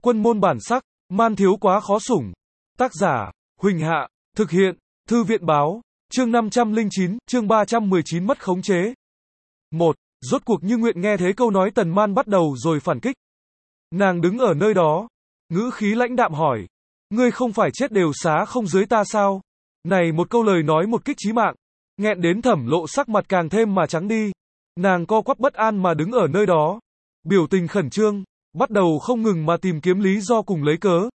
Quân môn bản sắc, man thiếu quá khó sủng. Tác giả, Huỳnh Hạ, thực hiện, Thư viện báo, chương 509, chương 319 mất khống chế. 1. Rốt cuộc Như Nguyện nghe thấy câu nói Tần Man bắt đầu rồi phản kích. Nàng đứng ở nơi đó, ngữ khí lãnh đạm hỏi, ngươi không phải chết đều xá không dưới ta sao? Này một câu lời nói một kích chí mạng, nghẹn đến Thẩm Lộ sắc mặt càng thêm mà trắng đi. Nàng co quắp bất an mà đứng ở nơi đó, biểu tình khẩn trương, bắt đầu không ngừng mà tìm kiếm lý do cùng lấy cớ.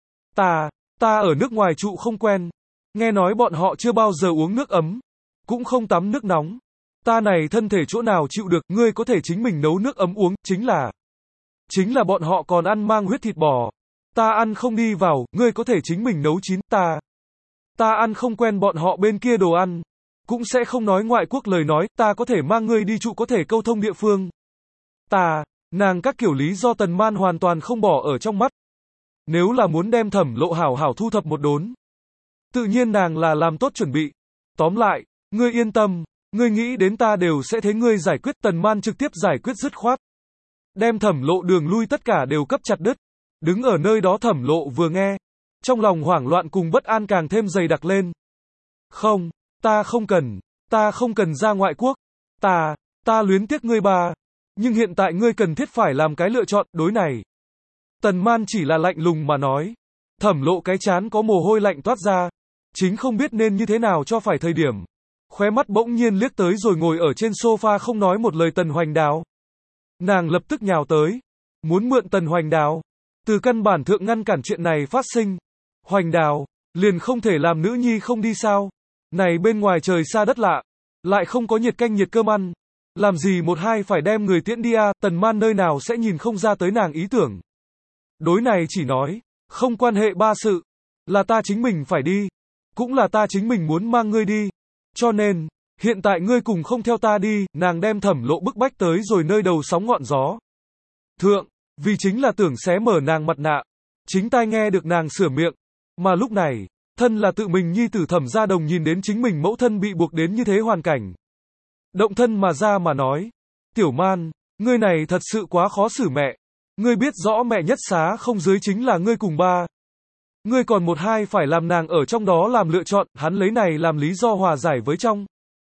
Ta ở nước ngoài trụ không quen, nghe nói bọn họ chưa bao giờ uống nước ấm, cũng không tắm nước nóng. Ta này thân thể chỗ nào chịu được, ngươi có thể chính mình nấu nước ấm uống, chính là bọn họ còn ăn mang huyết thịt bò. Ta ăn không đi vào, ngươi có thể chính mình nấu chín, ta ăn không quen bọn họ bên kia đồ ăn, cũng sẽ không nói ngoại quốc lời nói, ta có thể mang ngươi đi trụ có thể câu thông địa phương. Nàng các kiểu lý do Tần Man hoàn toàn không bỏ ở trong mắt. Nếu là muốn đem Thẩm Lộ hảo hảo thu thập một đốn, tự nhiên nàng là làm tốt chuẩn bị. Tóm lại, ngươi yên tâm, ngươi nghĩ đến ta đều sẽ thấy ngươi giải quyết. Tần Man trực tiếp giải quyết dứt khoát, đem Thẩm Lộ đường lui tất cả đều cấp chặt đứt. Đứng ở nơi đó Thẩm Lộ vừa nghe, trong lòng hoảng loạn cùng bất an càng thêm dày đặc lên. Không, ta không cần ra ngoại quốc, ta luyến tiếc ngươi bà, nhưng hiện tại ngươi cần thiết phải làm cái lựa chọn, đối này. Tần Man chỉ là lạnh lùng mà nói. Thẩm Lộ cái trán có mồ hôi lạnh toát ra, chính không biết nên như thế nào cho phải thời điểm. Khóe mắt bỗng nhiên liếc tới rồi ngồi ở trên sofa không nói một lời Tần Hoành Đào. Nàng lập tức nhào tới, muốn mượn Tần Hoành Đào từ căn bản thượng ngăn cản chuyện này phát sinh. Hoành Đào, liền không thể làm nữ nhi không đi sao? Này bên ngoài trời xa đất lạ, lại không có nhiệt canh nhiệt cơm ăn, làm gì một hai phải đem người tiễn đi à? Tần Man nơi nào sẽ nhìn không ra tới nàng ý tưởng. Đối này chỉ nói, không quan hệ ba sự, là ta chính mình phải đi, cũng là ta chính mình muốn mang ngươi đi, cho nên, hiện tại ngươi cùng không theo ta đi. Nàng đem Thẩm Lộ bức bách tới rồi nơi đầu sóng ngọn gió thượng, vì chính là tưởng xé mở nàng mặt nạ. Chính tai nghe được nàng sửa miệng, mà lúc này, thân là tự mình nhi tử Thẩm Gia Đồng nhìn đến chính mình mẫu thân bị buộc đến như thế hoàn cảnh, động thân mà ra mà nói, Tiểu Man, ngươi này thật sự quá khó xử mẹ. Ngươi biết rõ mẹ nhất xá không dưới chính là ngươi cùng ba. Ngươi còn một hai phải làm nàng ở trong đó làm lựa chọn. Hắn lấy này làm lý do hòa giải với trong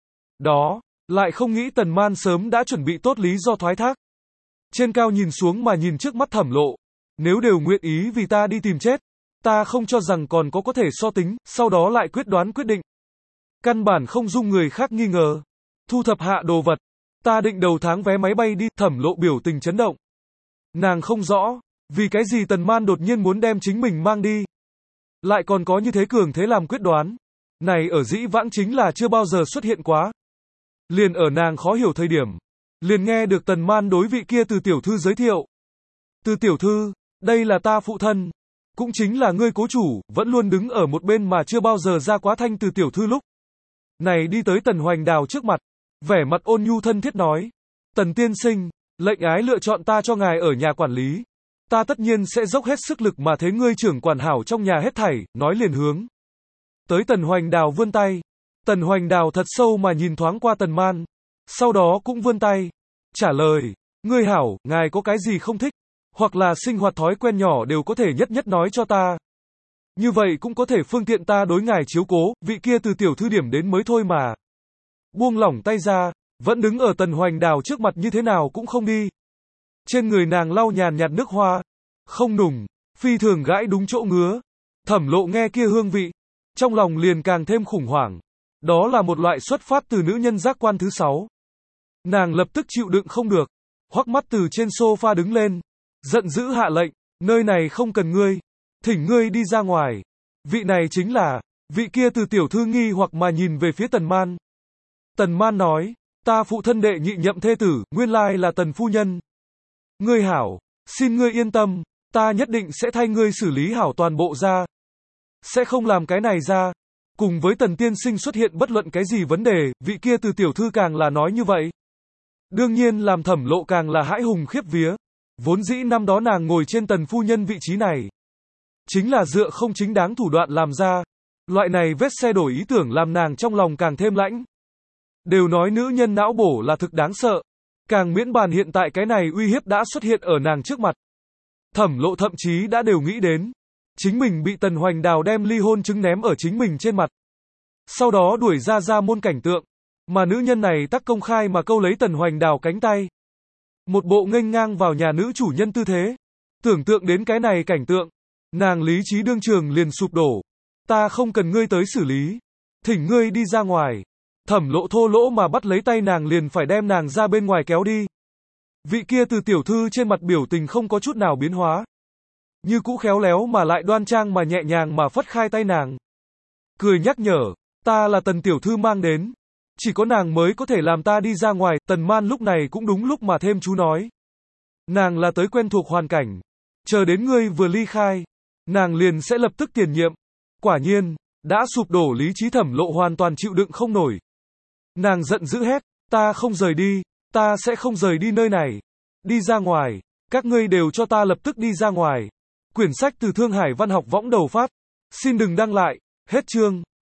đó, lại không nghĩ Tần Man sớm đã chuẩn bị tốt lý do thoái thác. Trên cao nhìn xuống mà nhìn trước mắt Thẩm Lộ, nếu đều nguyện ý vì ta đi tìm chết, ta không cho rằng còn có thể so tính, sau đó lại quyết định. Căn bản không dung người khác nghi ngờ. Thu thập hạ đồ vật, ta định đầu tháng vé máy bay đi. Thẩm Lộ biểu tình chấn động. Nàng không rõ, vì cái gì Tần Man đột nhiên muốn đem chính mình mang đi. Lại còn có như thế cường thế làm quyết đoán. Này ở dĩ vãng chính là chưa bao giờ xuất hiện quá. Liền ở nàng khó hiểu thời điểm, liền nghe được Tần Man đối vị kia Từ tiểu thư giới thiệu. Từ tiểu thư, đây là ta phụ thân, cũng chính là ngươi cố chủ, vẫn luôn đứng ở một bên mà chưa bao giờ ra quá thanh. Từ tiểu thư lúc này đi tới Tần Hoành Đào trước mặt, vẻ mặt ôn nhu thân thiết nói, Tần tiên sinh, lệnh ái lựa chọn ta cho ngài ở nhà quản lý, ta tất nhiên sẽ dốc hết sức lực mà thế ngươi trưởng quản hảo trong nhà hết thảy. Nói liền hướng tới Tần Hoành Đào vươn tay. Tần Hoành Đào thật sâu mà nhìn thoáng qua Tần Man, sau đó cũng vươn tay, trả lời, ngươi hảo, ngài có cái gì không thích, hoặc là sinh hoạt thói quen nhỏ đều có thể nhất nói cho ta. Như vậy cũng có thể phương tiện ta đối ngài chiếu cố. Vị kia Từ tiểu thư điểm đến mới thôi mà buông lỏng tay ra, vẫn đứng ở Tần Hoành Đào trước mặt như thế nào cũng không đi. Trên người nàng lau nhàn nhạt nước hoa, không nùng, phi thường gãi đúng chỗ ngứa. Thẩm Lộ nghe kia hương vị, trong lòng liền càng thêm khủng hoảng. Đó là một loại xuất phát từ nữ nhân giác quan thứ 6. Nàng lập tức chịu đựng không được, hoắc mắt từ trên sofa đứng lên, giận dữ hạ lệnh, nơi này không cần ngươi, thỉnh ngươi đi ra ngoài. Vị này chính là, vị kia Từ tiểu thư nghi hoặc mà nhìn về phía Tần Man. Tần Man nói, ta phụ thân đệ nhị nhậm thê tử, nguyên lai là Tần phu nhân. Ngươi hảo, xin ngươi yên tâm, ta nhất định sẽ thay ngươi xử lý hảo toàn bộ ra. Sẽ không làm cái này ra. Cùng với Tần tiên sinh xuất hiện bất luận cái gì vấn đề, vị kia Từ tiểu thư càng là nói như vậy. Đương nhiên làm Thẩm Lộ càng là hãi hùng khiếp vía. Vốn dĩ năm đó nàng ngồi trên Tần phu nhân vị trí này, chính là dựa không chính đáng thủ đoạn làm ra. Loại này vết xe đổi ý tưởng làm nàng trong lòng càng thêm lãnh. Đều nói nữ nhân não bổ là thực đáng sợ. Càng miễn bàn hiện tại cái này uy hiếp đã xuất hiện ở nàng trước mặt. Thẩm Lộ thậm chí đã đều nghĩ đến. Chính mình bị Tần Hoành Đào đem ly hôn chứng ném ở chính mình trên mặt. Sau đó đuổi ra môn cảnh tượng. Mà nữ nhân này tắc công khai mà câu lấy Tần Hoành Đào cánh tay. Một bộ nghênh ngang vào nhà nữ chủ nhân tư thế. Tưởng tượng đến cái này cảnh tượng. Nàng lý trí đương trường liền sụp đổ. Ta không cần ngươi tới xử lý. Thỉnh ngươi đi ra ngoài. Thẩm Lộ thô lỗ mà bắt lấy tay nàng liền phải đem nàng ra bên ngoài kéo đi. Vị kia từ tiểu thư trên mặt biểu tình không có chút nào biến hóa. Như cũ khéo léo mà lại đoan trang mà nhẹ nhàng mà phất khai tay nàng. Cười nhắc nhở, ta là Tần tiểu thư mang đến. Chỉ có nàng mới có thể làm ta đi ra ngoài. Tần Man lúc này cũng đúng lúc mà thêm chú nói. Nàng là tới quen thuộc hoàn cảnh. Chờ đến ngươi vừa ly khai, nàng liền sẽ lập tức tiền nhiệm. Quả nhiên, đã sụp đổ lý trí Thẩm Lộ hoàn toàn chịu đựng không nổi. Nàng giận dữ hét, ta không rời đi, ta sẽ không rời đi nơi này. Đi ra ngoài, các ngươi đều cho ta lập tức đi ra ngoài. Quyển sách từ Thương Hải Văn học võng đầu phát. Xin đừng đăng lại, hết chương.